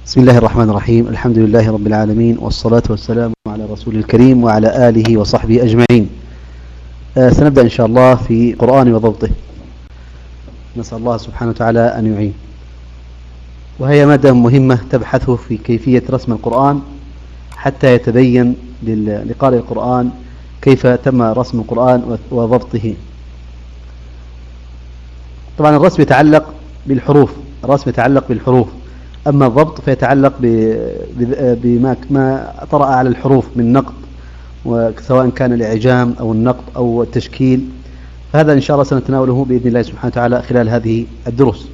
بسم الله الرحمن الرحيم. الحمد لله رب العالمين، والصلاة والسلام على رسول الكريم وعلى آله وصحبه أجمعين. سنبدأ إن شاء الله في قرآن وضبطه. نسأل الله سبحانه وتعالى أن يعين. وهي مادة مهمة تبحث في كيفية رسم القرآن حتى يتبين لقارئ القرآن كيف تم رسم القرآن وضبطه. طبعا الرسم يتعلق بالحروف، أما الضبط فيتعلق بما طرأ على الحروف من نقط، وسواء كان الإعجام أو النقط أو التشكيل، فهذا إن شاء الله سنتناوله بإذن الله سبحانه وتعالى خلال هذه الدروس.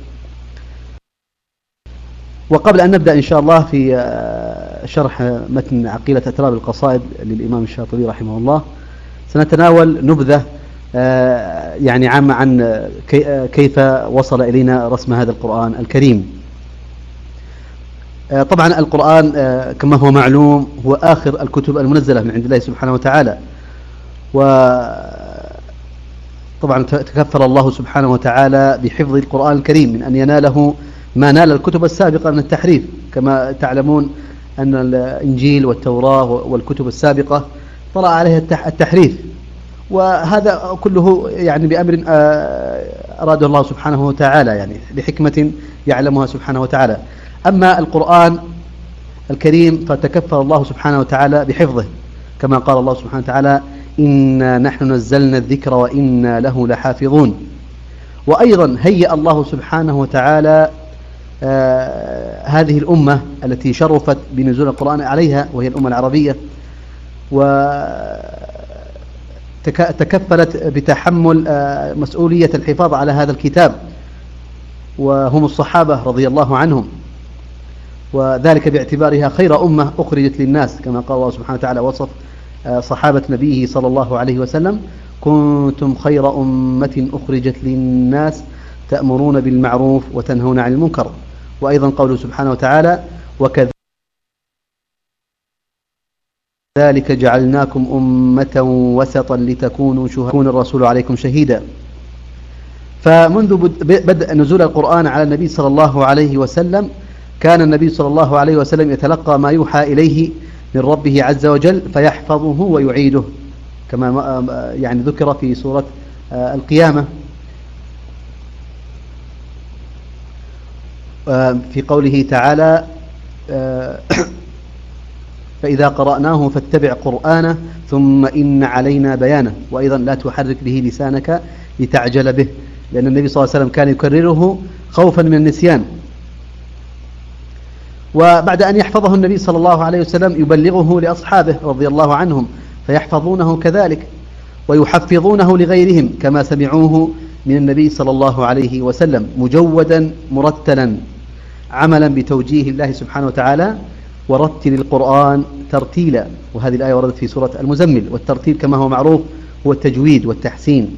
وقبل أن نبدأ إن شاء الله في شرح متن عقيلة أتراب القصائد للإمام الشاطبي رحمه الله، سنتناول نبذة يعني عامة عن كيف وصل إلينا رسم هذا القرآن الكريم. طبعا القرآن كما هو معلوم هو آخر الكتب المنزلة من عند الله سبحانه وتعالى، وطبعا تكفل الله سبحانه وتعالى بحفظ القرآن الكريم من أن يناله ما نال الكتب السابقة من التحريف. كما تعلمون أن الإنجيل والتوراة والكتب السابقة طرأ عليها التحريف، وهذا كله يعني بأمر أراده الله سبحانه وتعالى، يعني لحكمة يعلمها سبحانه وتعالى. أما القرآن الكريم فتكفل الله سبحانه وتعالى بحفظه، كما قال الله سبحانه وتعالى: إنا نحن نزلنا الذكر وإنا له لحافظون. وأيضا هيأ الله سبحانه وتعالى هذه الأمة التي شرفت بنزول القرآن عليها، وهي الأمة العربية، وتكفلت بتحمل مسؤولية الحفاظ على هذا الكتاب، وهم الصحابة رضي الله عنهم، وذلك باعتبارها خير أمة أخرجت للناس، كما قال الله سبحانه وتعالى وصف صحابة نبيه صلى الله عليه وسلم: كنتم خير أمة أخرجت للناس تأمرون بالمعروف وتنهون عن المنكر. وأيضا قوله سبحانه وتعالى: وكذلك جعلناكم أمة وسطا لتكونوا شهداء الرسول عليكم شهيدا. فمنذ بدء نزول القرآن على النبي صلى الله عليه وسلم كان النبي صلى الله عليه وسلم يتلقى ما يوحى إليه من ربه عز وجل فيحفظه ويعيده، كما يعني ذكر في سورة القيامة في قوله تعالى: فإذا قرأناه فاتبع قرآنه ثم إن علينا بيانه. وأيضا لا تحرك به لسانك لتعجل به، لأن النبي صلى الله عليه وسلم كان يكرره خوفا من النسيان. وبعد أن يحفظه النبي صلى الله عليه وسلم يبلغه لأصحابه رضي الله عنهم فيحفظونه كذلك، ويحفظونه لغيرهم كما سمعوه من النبي صلى الله عليه وسلم مجودا مرتلا، عملا بتوجيه الله سبحانه وتعالى: ورتل القرآن ترتيلا. وهذه الآية وردت في سورة المزمل. والترتيل كما هو معروف هو التجويد والتحسين.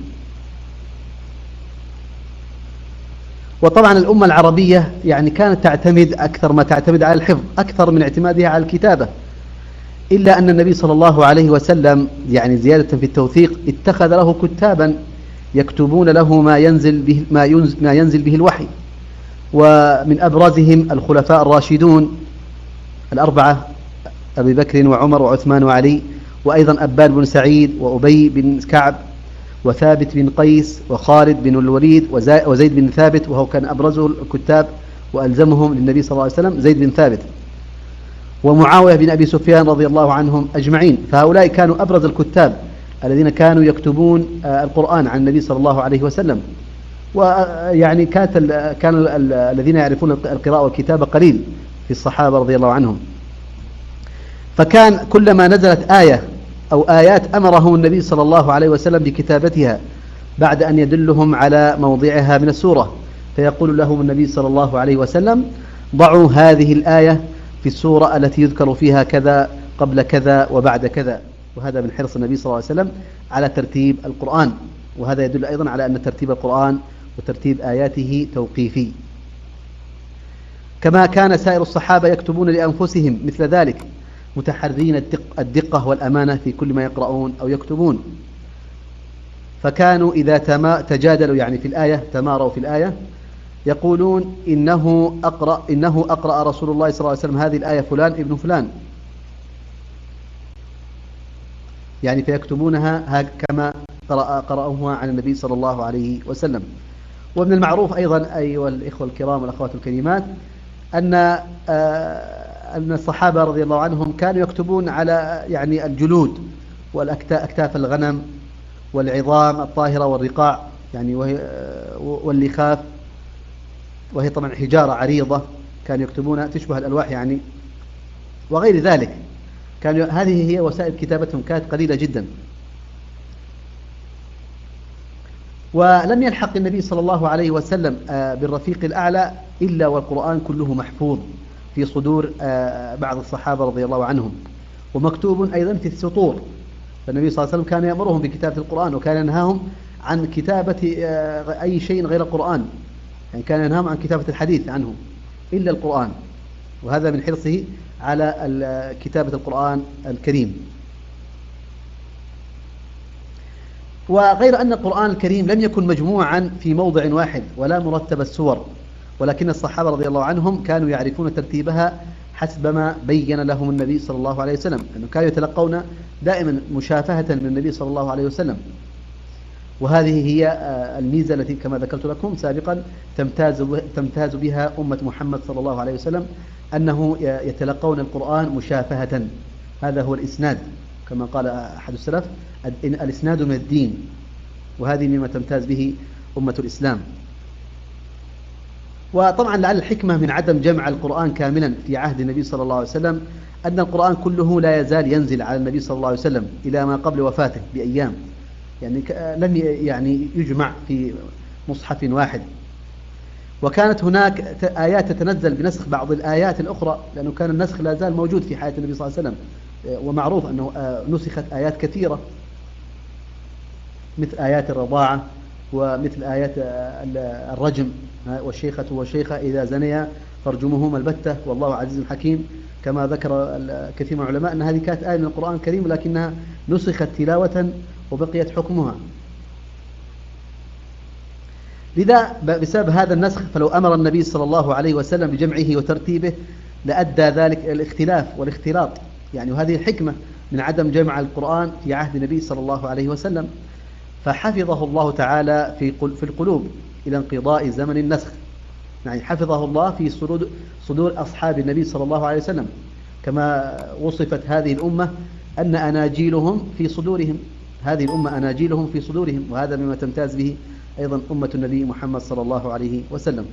وطبعا الأمة العربية يعني كانت تعتمد أكثر ما تعتمد على الحفظ أكثر من اعتمادها على الكتابة، إلا أن النبي صلى الله عليه وسلم يعني زيادة في التوثيق اتخذ له كتابا يكتبون له ما ينزل به الوحي. ومن أبرزهم الخلفاء الراشدون الأربعة: أبي بكر وعمر وعثمان وعلي، وأيضا أبان بن سعيد وأبي بن كعب وثابت بن قيس وخالد بن الوليد وزيد بن ثابت، وهو كان أبرزه الكتاب وألزمهم للنبي صلى الله عليه وسلم زيد بن ثابت، ومعاوية بن أبي سفيان رضي الله عنهم أجمعين. فهؤلاء كانوا أبرز الكتاب الذين كانوا يكتبون القرآن عن النبي صلى الله عليه وسلم. ويعني كان الذين يعرفون القراءة والكتابة قليل في الصحابة رضي الله عنهم. فكان كلما نزلت آية أو آيات أمرهم النبي صلى الله عليه وسلم بكتابتها بعد أن يدلهم على موضعها من السورة، فيقول لهم النبي صلى الله عليه وسلم: ضعوا هذه الآية في السورة التي يذكر فيها كذا قبل كذا وبعد كذا. وهذا من حرص النبي صلى الله عليه وسلم على ترتيب القرآن، وهذا يدل أيضا على أن ترتيب القرآن وترتيب آياته توقيفي. كما كان سائر الصحابة يكتبون لأنفسهم مثل ذلك، متحرين الدقة والأمانة في كل ما يقرؤون أو يكتبون. فكانوا إذا تجادلوا يعني في الآية، تماروا في الآية، يقولون إنه أقرأ رسول الله صلى الله عليه وسلم هذه الآية فلان ابن فلان، يعني فيكتبونها كما قرأوها عن النبي صلى الله عليه وسلم. ومن المعروف أيضا أيها الإخوة الكرام والأخوات الكريمات أن الصحابة رضي الله عنهم كانوا يكتبون على يعني الجلود والأكتاف الغنم والعظام الطاهرة والرقاع يعني واللخاف، وهي طبعا حجارة عريضة كانوا يكتبونها تشبه الألواح يعني، وغير ذلك. هذه هي وسائل كتابتهم، كانت قليلة جدا. ولم يلحق النبي صلى الله عليه وسلم بالرفيق الأعلى إلا والقرآن كله محفوظ في صدور بعض الصحابة رضي الله عنهم، ومكتوب أيضا في السطور. فالنبي صلى الله عليه وسلم كان يأمرهم بكتابة القرآن، وكان ينهاهم عن كتابة أي شيء غير القرآن، يعني كان ينهاهم عن كتابة الحديث عنه إلا القرآن، وهذا من حرصه على كتابة القرآن الكريم. وغير أن القرآن الكريم لم يكن مجموعا في موضع واحد ولا مرتب السور، ولكن الصحابة رضي الله عنهم كانوا يعرفون ترتيبها حسب ما بين لهم النبي صلى الله عليه وسلم، أنه كانوا يتلقون دائما مشافهة من النبي صلى الله عليه وسلم. وهذه هي الميزة التي كما ذكرت لكم سابقا تمتاز بها أمة محمد صلى الله عليه وسلم، أنه يتلقون القرآن مشافهة. هذا هو الإسناد، كما قال أحد السلف: الإسناد من الدين. وهذه مما تمتاز به أمة الإسلام. وطبعا لعل الحكمة من عدم جمع القرآن كاملا في عهد النبي صلى الله عليه وسلم أن القرآن كله لا يزال ينزل على النبي صلى الله عليه وسلم إلى ما قبل وفاته بأيام، يعني لم يجمع في مصحف واحد. وكانت هناك آيات تتنزل بنسخ بعض الآيات الأخرى، لأنه كان النسخ لا زال موجود في حياة النبي صلى الله عليه وسلم، ومعروف أنه نسخت آيات كثيرة مثل آيات الرضاعة ومثل آيات الرجم، والشيخة والشيخة إذا زنيا فارجموهما البتة والله عزيز حكيم، كما ذكر كثير من العلماء أن هذه كانت آية من القرآن الكريم لكنها نسخت تلاوة وبقيت حكمها. لذا بسبب هذا النسخ فلو أمر النبي صلى الله عليه وسلم بجمعه وترتيبه لأدى ذلك الاختلاف والاختلاط، يعني وهذه الحكمة من عدم جمع القرآن في عهد النبي صلى الله عليه وسلم. فحفظه الله تعالى في القلوب إلى انقضاء زمن النسخ، يعني حفظه الله في صدور أصحاب النبي صلى الله عليه وسلم، كما وصفت هذه الأمة أن أناجيلهم في صدورهم، هذه الأمة أناجيلهم في صدورهم، وهذا مما تمتاز به أيضا أمة النبي محمد صلى الله عليه وسلم.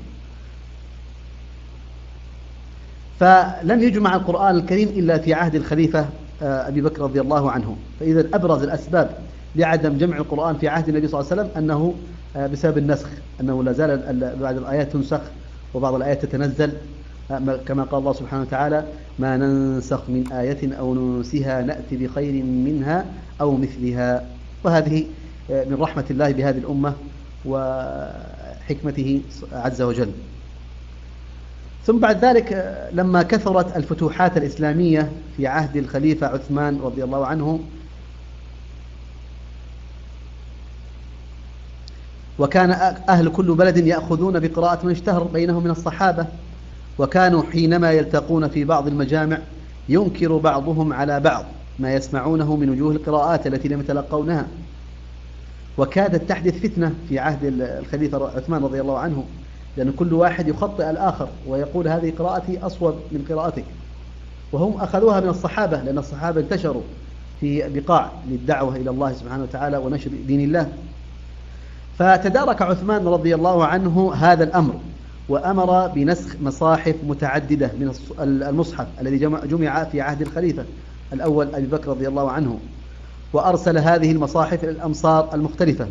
فلم يجمع القرآن الكريم إلا في عهد الخليفة أبي بكر رضي الله عنه. فإذا أبرز الأسباب لعدم جمع القرآن في عهد النبي صلى الله عليه وسلم أنه بسبب النسخ، أنه لا زال بعض الآيات تنسخ وبعض الآيات تتنزل، كما قال الله سبحانه وتعالى: ما ننسخ من آية أو ننسها نأتي بخير منها أو مثلها. وهذه من رحمة الله بهذه الأمة وحكمته عز وجل. ثم بعد ذلك لما كثرت الفتوحات الإسلامية في عهد الخليفة عثمان رضي الله عنه، وكان أهل كل بلد يأخذون بقراءة من اشتهر بينهم من الصحابة، وكانوا حينما يلتقون في بعض المجامع ينكر بعضهم على بعض ما يسمعونه من وجوه القراءات التي لم يتلقونها، وكادت تحدث فتنة في عهد الخليفة عثمان رضي الله عنه، لأن كل واحد يخطئ الآخر ويقول هذه قراءتي أصوب من قراءتك، وهم أخذوها من الصحابة، لأن الصحابة انتشروا في بقاع للدعوة إلى الله سبحانه وتعالى ونشر دين الله. فتدارك عثمان رضي الله عنه هذا الأمر، وأمر بنسخ مصاحف متعددة من المصحف الذي جمع في عهد الخليفة الأول أبي بكر رضي الله عنه، وأرسل هذه المصاحف إلى الأمصار المختلفة.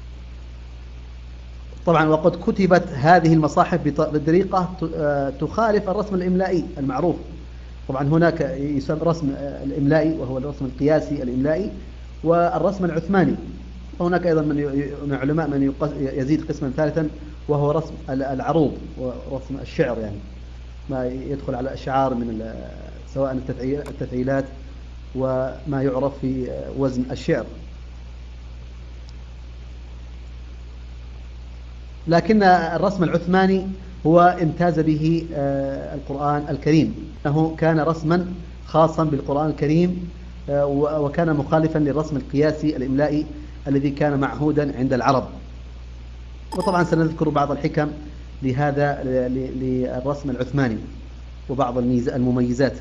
طبعا وقد كتبت هذه المصاحف بطريقة تخالف الرسم الإملائي المعروف. طبعا هناك يسمى الرسم الإملائي وهو الرسم القياسي الإملائي، والرسم العثماني، وهناك أيضا من علماء من يزيد قسما ثالثا وهو رسم العروض ورسم الشعر، يعني ما يدخل على الأشعار من سواء التفعيلات وما يعرف في وزن الشعر. لكن الرسم العثماني هو امتاز به القرآن الكريم، أنه كان رسما خاصا بالقرآن الكريم، وكان مخالفا للرسم القياسي الإملائي الذي كان معهودا عند العرب. وطبعا سنذكر بعض الحكم لهذا للرسم العثماني وبعض المميزات.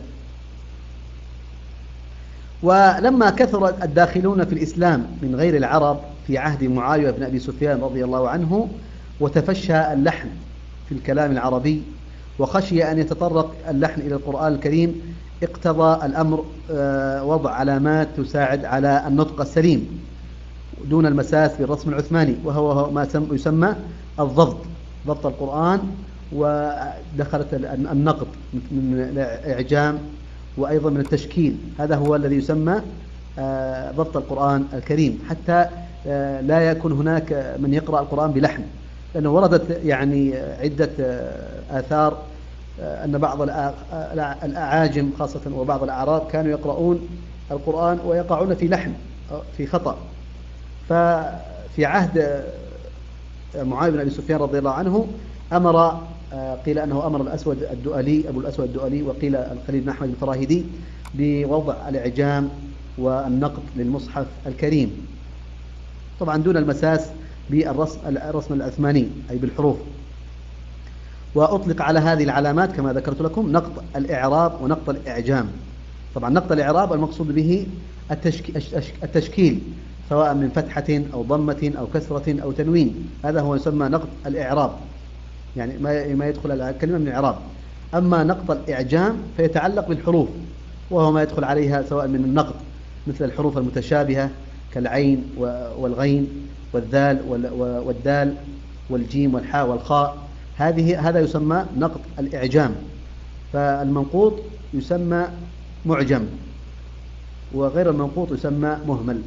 ولما كثر الداخلون في الإسلام من غير العرب في عهد معاوية بن أبي سفيان رضي الله عنه، وتفشى اللحن في الكلام العربي، وخشي أن يتطرق اللحن إلى القرآن الكريم، اقتضى الأمر وضع علامات تساعد على النطق السليم دون المساس بالرسم العثماني، وهو ما يسمى الضبط، ضبط القرآن. ودخلت النقط من الإعجام وأيضا من التشكيل، هذا هو الذي يسمى ضبط القرآن الكريم، حتى لا يكون هناك من يقرأ القرآن بلحن، لأنه وردت يعني عدة آثار أن بعض الأعاجم خاصة وبعض الأعراب كانوا يقرؤون القرآن ويقعون في لحن في خطأ. ففي عهد معاوية بن أبي سفيان رضي الله عنه أمر، قيل أنه أمر الأسود الدؤلي أبو الأسود الدؤلي، وقيل الخليل بن أحمد الفراهيدي، بوضع الإعجام والنقط للمصحف الكريم، طبعا دون المساس بالرسم العثماني أي بالحروف. وأطلق على هذه العلامات كما ذكرت لكم نقط الإعراب ونقط الإعجام. طبعا نقط الإعراب المقصود به التشكيل، سواء من فتحة أو ضمة أو كسرة أو تنوين، هذا هو يسمى نقط الإعراب، يعني ما يدخل على الكلمة من الإعراب. أما نقط الإعجام فيتعلق بالحروف، وهو ما يدخل عليها سواء من النقط مثل الحروف المتشابهة كالعين والغين والذال والدال والجيم والحاء والخاء، هذا يسمى نقط الإعجام. فالمنقوط يسمى معجم، وغير المنقوط يسمى مهمل.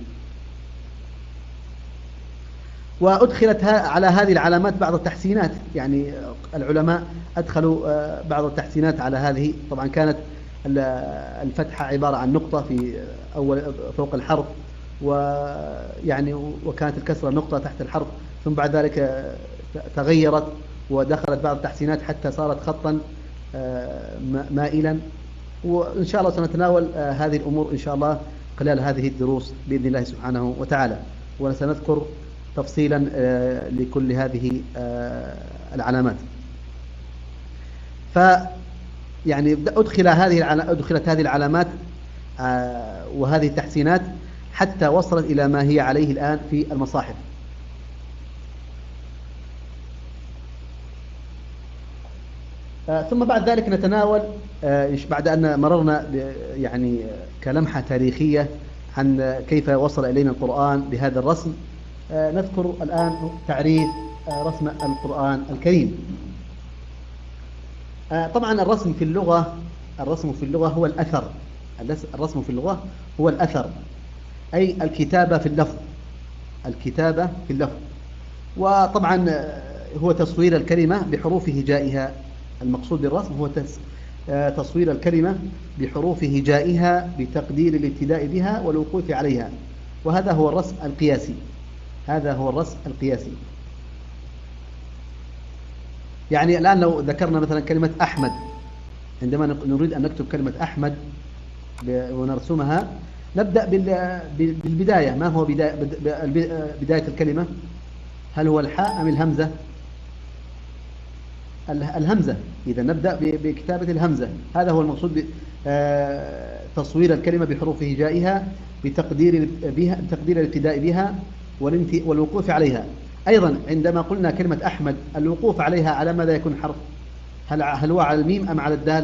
وأدخلت على هذه العلامات بعض التحسينات، يعني العلماء أدخلوا بعض التحسينات على هذه. طبعا كانت الفتحة عبارة عن نقطة في فوق الحرف، وكانت الكسرة نقطة تحت الحرف، ثم بعد ذلك تغيرت ودخلت بعض التحسينات حتى صارت خطا مائلا. وإن شاء الله سنتناول هذه الأمور إن شاء الله خلال هذه الدروس بإذن الله سبحانه وتعالى، وسنذكر تفصيلا لكل هذه العلامات. يعني أدخلت هذه العلامات وهذه التحسينات حتى وصلت إلى ما هي عليه الآن في المصاحف. ثم بعد ذلك نتناول بعد أن مررنا يعني كلمحة تاريخية عن كيف وصل إلينا القرآن بهذا الرسم، نذكر الآن تعريف رسم القرآن الكريم. طبعا الرسم في اللغة هو الأثر. الرسم في اللغة هو الأثر، أي الكتابة في اللفظ. وطبعا هو تصوير الكلمة بحروف هجائها. المقصود بالرسم هو تصوير الكلمة بحروف هجائها بتقدير الابتداء بها والوقوف عليها، وهذا هو الرسم القياسي. يعني الآن لو ذكرنا مثلا كلمة أحمد، عندما نريد أن نكتب كلمة أحمد ونرسمها، نبدأ بالبداية. ما هو بداية الكلمة؟ هل هو الحاء أم الهمزة؟ الهمزة. إذا نبدأ بكتابة الهمزة. هذا هو المقصود تصوير الكلمة بحروف هجائها بتقدير الابتداء بها والوقوف عليها. أيضا عندما قلنا كلمة أحمد، الوقوف عليها على ماذا يكون حرف؟ هل هو على الميم أم على الدال؟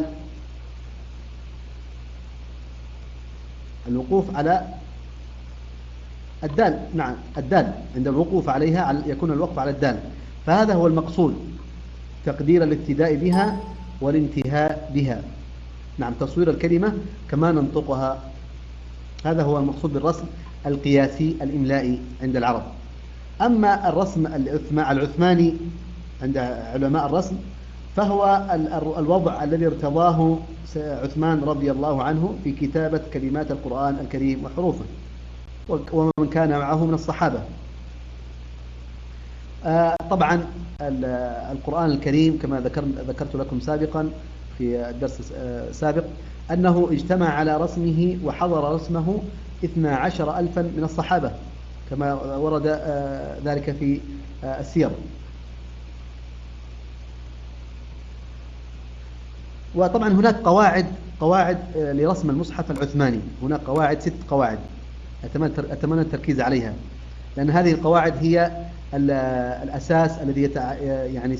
الوقوف على الدال. نعم، الدال. عند الوقوف عليها يكون الوقف على الدال. فهذا هو المقصود، تقدير الابتداء بها والانتهاء بها. نعم، تصوير الكلمة كما ننطقها. هذا هو المقصود بالرسم القياسي الإملائي عند العرب. أما الرسم العثماني عند علماء الرسم فهو الوضع الذي ارتضاه عثمان رضي الله عنه في كتابة كلمات القرآن الكريم وحروفه، ومن كان معه من الصحابة. طبعا القرآن الكريم كما ذكرت لكم سابقا في الدرس السابق أنه اجتمع على رسمه وحضر رسمه 12,000 من الصحابة كما ورد ذلك في السير. وطبعا هناك قواعد لرسم المصحف العثماني، هناك قواعد 6 قواعد أتمنى التركيز عليها، لأن هذه القواعد هي الأساس الذي يعني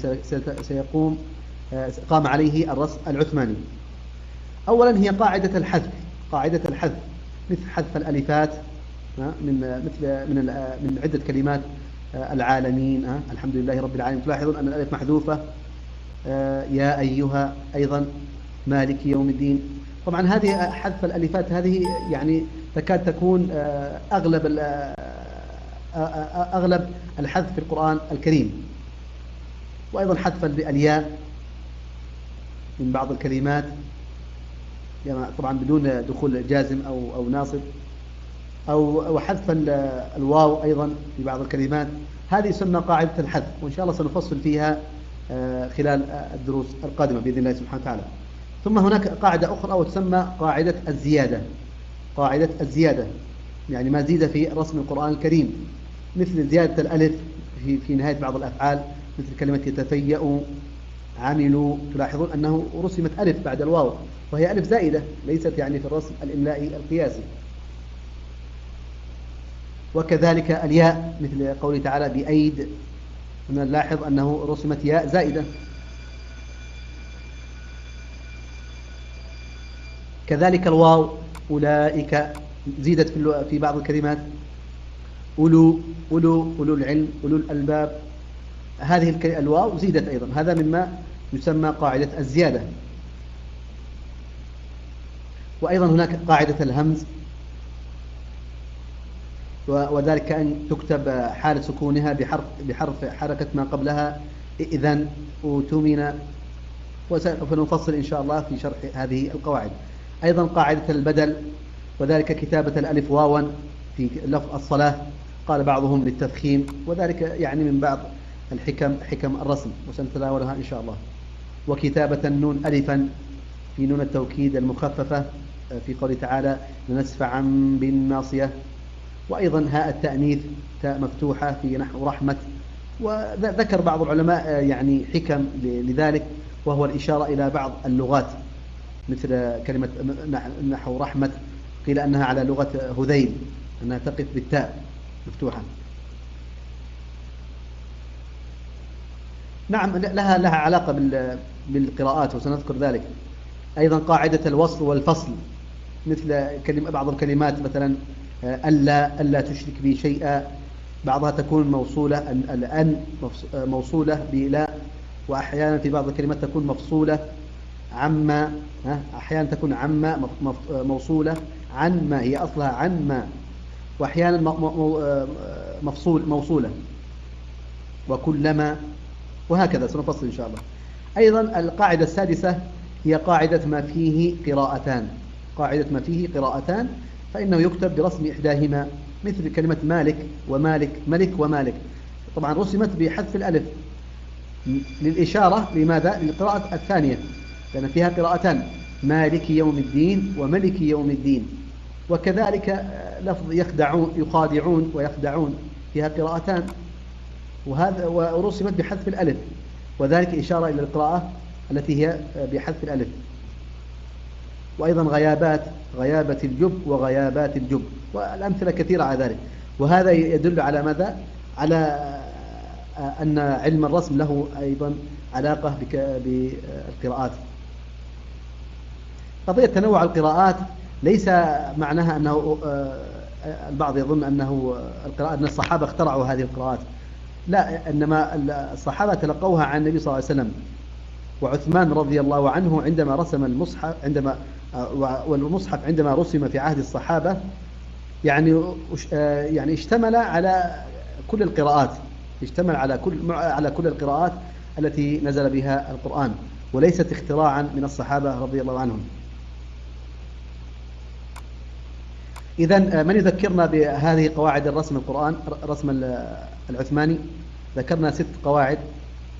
قام عليه الرسم العثماني. أولا هي قاعدة الحذف مثل حذف الألفات من عدة كلمات، العالمين، الحمد لله رب العالمين، تلاحظون أن الألف محذوفة، يا أيها، أيضا مالك يوم الدين. طبعا هذه حذف الألفات هذه يعني تكاد تكون أغلب الحذف في القرآن الكريم. وأيضا حذف الياء من بعض الكلمات طبعا بدون دخول جازم أو ناصب، أو حذف الواو أيضا في بعض الكلمات. هذه يسمى قاعدة الحذف، وإن شاء الله سنفصل فيها خلال الدروس القادمة بإذن الله سبحانه وتعالى. ثم هناك قاعدة أخرى وتسمى قاعدة الزيادة، يعني ما زيد في رسم القرآن الكريم، مثل زيادة الألف في نهاية بعض الأفعال، مثل كلمة يتفيأ، عملوا، تلاحظون أنه رسمت ألف بعد الواو، وهي ألف زائدة ليست يعني في الرسم الإملائي القياسي. وكذلك الياء مثل قوله تعالى بأيد، نلاحظ أنه رسمت ياء زائدة. كذلك الواو أولئك زيدت في بعض الكلمات، أولو العلم، أولو الألباب، هذه الواو زيدت أيضا، هذا مما يسمى قاعدة الزيادة. وأيضا هناك قاعدة الهمز، وذلك أن تكتب حال سكونها بحرف حركة ما قبلها، إذن، أوتمن، وسوف نفصل إن شاء الله في شرح هذه القواعد. أيضا قاعدة البدل، وذلك كتابة الألف واوا في لفظ الصلاة، قال بعضهم للتفخيم، وذلك يعني من بعض حكم الرسم وسنتناولها إن شاء الله. وكتابة النون ألفا في نون التوكيد المخففة في قوله تعالى لنسفعا بالناصية. وأيضا هاء التأنيث تاء مفتوحة في نحو رحمة. وذكر بعض العلماء يعني حكم لذلك، وهو الإشارة إلى بعض اللغات، مثل كلمة نحو رحمة، قيل أنها على لغة هذيل، أنها تقف بالتاء مفتوحة. نعم لها علاقة بالقراءات وسنذكر ذلك. أيضا قاعدة الوصل والفصل، مثل بعض الكلمات مثلا ألا تشرك بي شيئا، بعضها تكون موصولة، الأن موصولة بلا، وأحيانا في بعض الكلمات تكون مفصولة، عما، أحيانا تكون عما موصولة، عن ما هي أصلها عن ما، وأحيانا موصولة، وكلما، وهكذا سنفصل إن شاء الله. أيضا القاعدة السادسة هي قاعدة ما فيه قراءتان، فإنه يكتب برسم إحداهما، مثل كلمة مالك ومالك، ملك ومالك، طبعا رسمت بحذف الألف للإشارة لماذا؟ للقراءة الثانية، لأن فيها قراءتان، مالك يوم الدين وملك يوم الدين. وكذلك لفظ يخادعون ويخدعون، فيها قراءتان، ورسمت بحذف الألف، وذلك إشارة إلى القراءة التي هي بحذف الألف. وأيضا غيابة الجب وغيابات الجب، والأمثلة كثيرة على ذلك. وهذا يدل على ماذا؟ على أن علم الرسم له أيضا علاقة بالقراءات. قضية تنوع القراءات ليس معناها أنه البعض يظن أنه القراءات أن الصحابة اخترعوا هذه القراءات، لا، إنما الصحابة تلقوها عن النبي صلى الله عليه وسلم. وعثمان رضي الله عنه عندما رسم المصحف، والمصحف عندما رسم في عهد الصحابة يعني اشتمل على كل القراءات، على كل القراءات التي نزل بها القرآن، وليست اختراعا من الصحابة رضي الله عنهم. إذن من يذكرنا بهذه قواعد الرسم العثماني؟ ذكرنا 6 قواعد،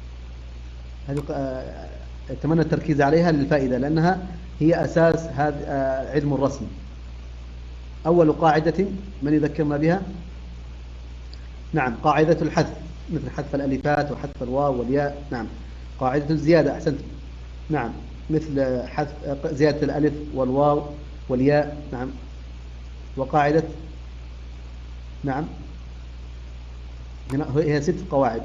هذه أتمنى التركيز عليها للفائدة، لأنها هي أساس هذا علم الرسم. أول قاعدة من يذكرنا بها؟ نعم، قاعدة الحذف، مثل حذف الألفات وحذف الواو والياء. نعم. قاعدة الزيادة، أحسنت. نعم، مثل حذف زيادة الألف والواو والياء. نعم. وقاعدة، نعم، هنا هي 6 قواعد.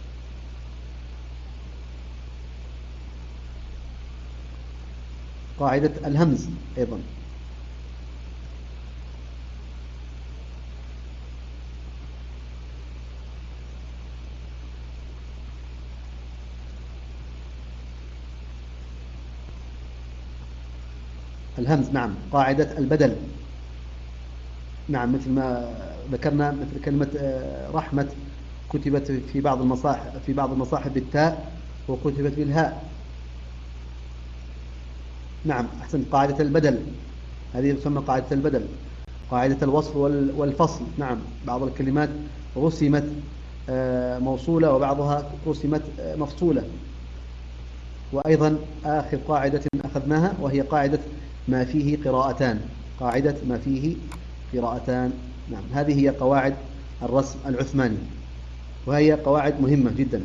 قاعدة الهمز أيضا. الهمز، نعم. قاعدة البدل، نعم، مثل ما ذكرنا، مثل كلمة رحمة كتبت في بعض المصاحف بالتاء وكتبت بالهاء. نعم، أحسن. قاعدة البدل، هذه تسمى قاعدة البدل. قاعدة الوصل والفصل، نعم، بعض الكلمات رسمت موصولة وبعضها رسمت مفصولة. وأيضا آخر قاعدة أخذناها وهي قاعدة ما فيه قراءتان. قاعدة ما فيه قراءتان، نعم. هذه هي قواعد الرسم العثماني، وهي قواعد مهمة جدا.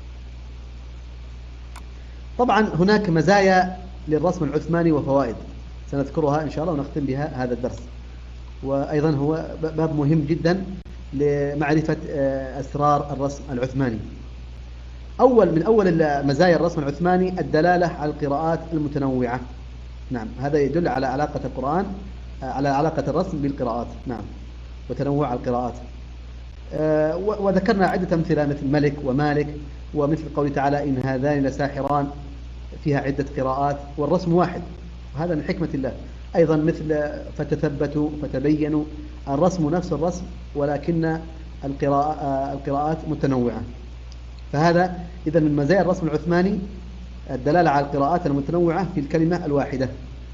طبعا هناك مزايا للرسم العثماني وفوائد سنذكرها إن شاء الله ونختم بها هذا الدرس. وأيضا هو باب مهم جدا لمعرفة أسرار الرسم العثماني. من أول مزايا الرسم العثماني الدلالة على القراءات المتنوعة. نعم، هذا يدل على علاقة القرآن، على علاقة الرسم بالقراءات، نعم، وتنوع القراءات. وذكرنا عدة أمثلة مثل ملك ومالك، ومثل قوله تعالى إن هذان لساحران، فيها عدة قراءات والرسم واحد، وهذا من حكمة الله. أيضا مثل فتثبتوا فتبينوا، الرسم نفس الرسم ولكن القراءات متنوعة. فهذا إذا من مزايا الرسم العثماني الدلالة على القراءات المتنوعة في الكلمة الواحدة.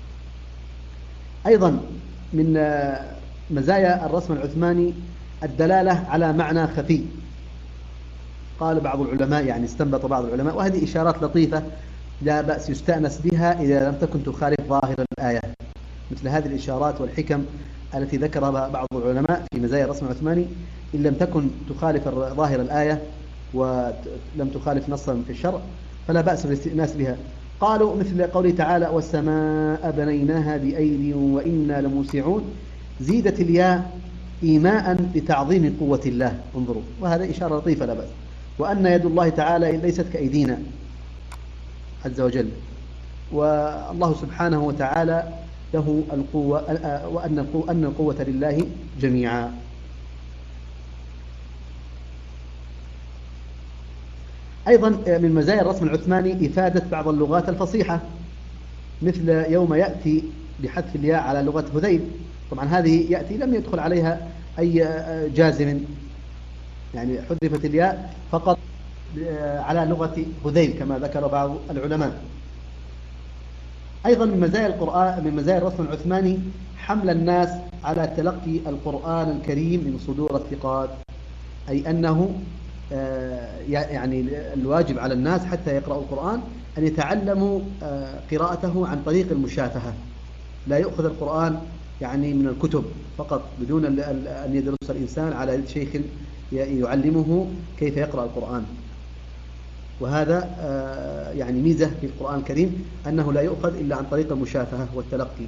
أيضا من مزايا الرسم العثماني الدلالة على معنى خفي. قال بعض العلماء، يعني استنبط بعض العلماء، وهذه إشارات لطيفة لا بأس يستأنس بها إذا لم تكن تخالف ظاهر الآية، مثل هذه الإشارات والحكم التي ذكرها بعض العلماء في مزايا الرسم العثماني، إن لم تكن تخالف ظاهر الآية ولم تخالف نصا في الشرع فلا بأس بالاستئناس بها. قالوا مثل قوله تعالى والسماء بنيناها بأيد وإنا لموسعون، زيدت الياء إيماء لتعظيم قوة الله، انظروا، وهذا إشارة لطيفة لا بأس. وأن يد الله تعالى ليست كأيدينا عز وجل، والله سبحانه وتعالى له القوة، وأن القوة لله جميعا. أيضا من مزايا الرسم العثماني إفادة بعض اللغات الفصيحة، مثل يوم يأتي بحذف الياء على لغة هذيل. طبعا هذه يأتي لم يدخل عليها أي جازم، يعني حذفت الياء فقط على لغة هذيل كما ذكر بعض العلماء. أيضا من مزايا القرآن، من مزايا الرسم العثماني حمل الناس على تلقي القرآن الكريم من صدور الثقات، أي أنه يعني الواجب على الناس حتى يقرأوا القرآن أن يتعلموا قراءته عن طريق المشافهة، لا يؤخذ القرآن يعني من الكتب فقط بدون أن يدرس الإنسان على يد شيخ يعلمه كيف يقرأ القرآن. وهذا يعني ميزة في القرآن الكريم أنه لا يؤخذ إلا عن طريق المشافهة والتلقي،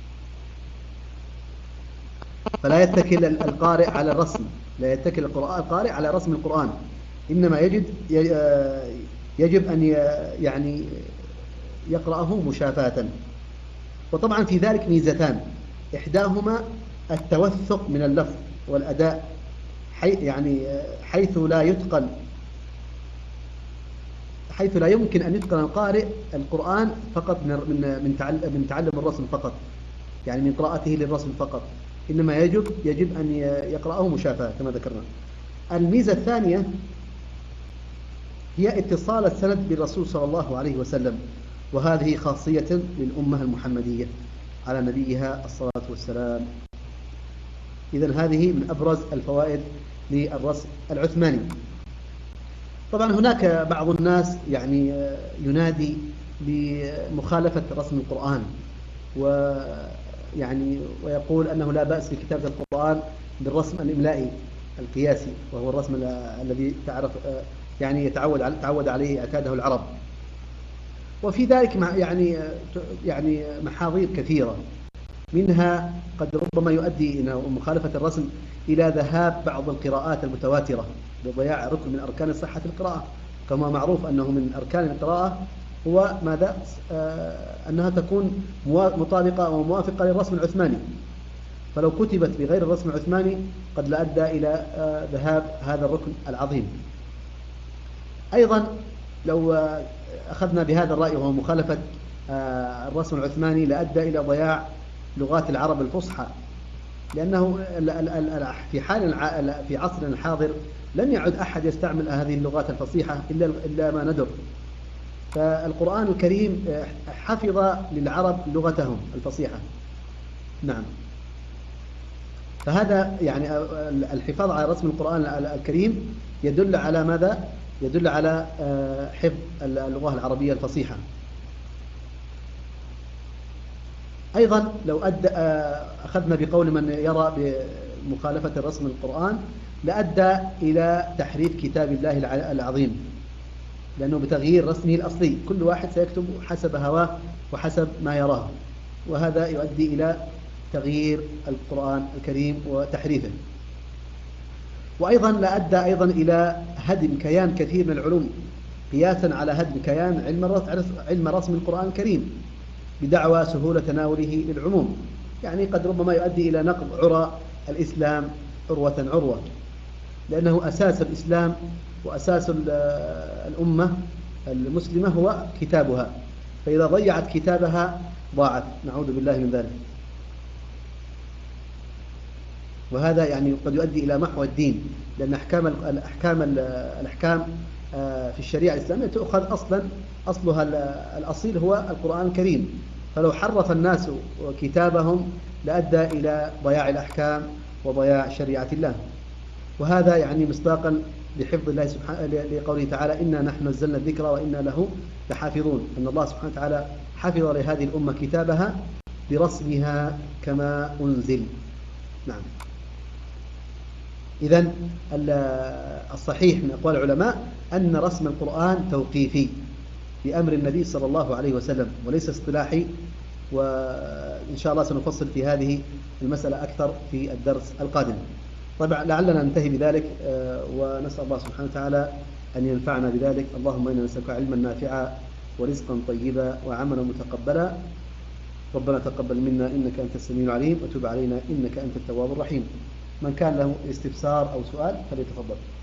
فلا يتكل القارئ على الرسم، لا يتكل القارئ على رسم القرآن، إنما يجب أن يعني يقرأه مشافهة. وطبعا في ذلك ميزتان، إحداهما التوثق من اللفظ والأداء، حيث لا يمكن أن يتقن القارئ القرآن فقط من تعلم الرسم فقط، يعني من قراءته للرسم فقط، إنما يجب أن يقرأه مشافهة كما ذكرنا. الميزة الثانية هي اتصال السند بالرسول صلى الله عليه وسلم، وهذه خاصية للأمة المحمدية على نبيها الصلاة والسلام. إذن هذه من أبرز الفوائد للرسم العثماني. طبعا هناك بعض الناس يعني ينادي بمخالفة رسم القرآن، ويعني ويقول أنه لا بأس في كتابة القرآن بالرسم الإملائي القياسي، وهو الرسم الذي تعرف يعني تعود عليه اعتاده العرب. وفي ذلك يعني محاضير كثيرة، منها قد ربما يؤدي إلى مخالفة الرسم إلى ذهاب بعض القراءات المتواترة بضياع ركن من أركان صحة القراءة، كما معروف أنه من أركان القراءة هو ماذا؟ أنها تكون مطابقة أو موافقة للرسم العثماني، فلو كتبت بغير الرسم العثماني قد لأدى إلى ذهاب هذا الركن العظيم. أيضا لو أخذنا بهذا الرأي وهو مخالفة الرسم العثماني لأدى إلى ضياع لغات العرب الفصحى، لأنه في عصرنا الحاضر لم يعد أحد يستعمل هذه اللغات الفصيحة إلا ما ندر. فالقرآن الكريم حفظ للعرب لغتهم الفصيحة. نعم. فهذا يعني الحفاظ على رسم القرآن الكريم يدل على ماذا؟ يدل على حفظ اللغة العربية الفصيحة. أيضا لو أخذنا بقول من يرى بمخالفة الرسم القرآن لأدى إلى تحريف كتاب الله العظيم، لأنه بتغيير رسمه الأصلي كل واحد سيكتب حسب هواه وحسب ما يراه، وهذا يؤدي إلى تغيير القرآن الكريم وتحريفه. وأيضا لأدى أيضا إلى هدم كيان كثير من العلوم قياسا على هدم كيان علم رسم القرآن الكريم بدعوى سهولة تناوله للعموم. يعني قد ربما يؤدي إلى نقض عرى الإسلام عروة عروة، لأنه أساس الإسلام وأساس الأمة المسلمة هو كتابها، فإذا ضيعت كتابها ضاعت، نعوذ بالله من ذلك. وهذا يعني قد يؤدي إلى محو الدين، لأن الأحكام في الشريعة الإسلامية تؤخذ أصلها الأصيل هو القرآن الكريم، فلو حرف الناس كتابهم لأدى إلى ضياع الأحكام وضياع شريعة الله. وهذا يعني مصداقا لحفظ الله سبحانه لقوله تعالى إنا نحن نزلنا الذكر وإنا له لحافظون، أن الله سبحانه وتعالى حفظ لهذه الأمة كتابها برسمها كما أنزل. نعم. إذن الصحيح من أقوال العلماء أن رسم القرآن توقيفي بأمر النبي صلى الله عليه وسلم وليس اصطلاحي، وإن شاء الله سنفصل في هذه المسألة أكثر في الدرس القادم. طبعا لعلنا ننتهي بذلك، ونسأل الله سبحانه وتعالى أن ينفعنا بذلك. اللهم إنا نسألك علما نافعا ورزقا طيبا وعملا متقبلا. ربنا تقبل منا إنك أنت السميع العليم وتب علينا إنك أنت التواب الرحيم. من كان له استفسار أو سؤال فليتفضل.